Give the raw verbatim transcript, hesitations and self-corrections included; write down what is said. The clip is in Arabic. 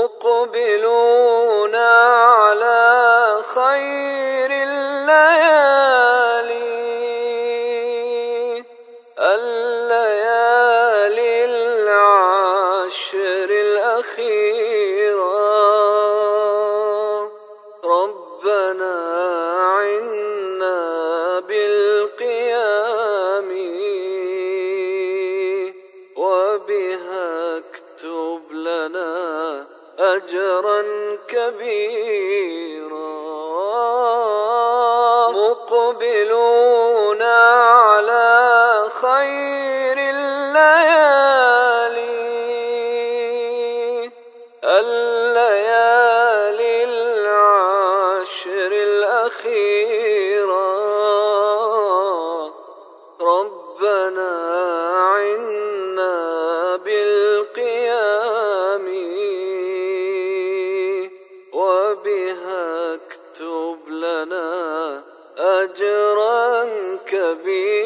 مقبلون على خير الليالي، الليالي العشر الأخيرة. ربنا عنا بالقيام، وبها اكتب لنا أجرا كبيرا. مقبلون على خير الليالي، الليالي العشر الأخيرة. ربنا عنا بالقيام، وبها اكتب لنا أجرا كبيرا.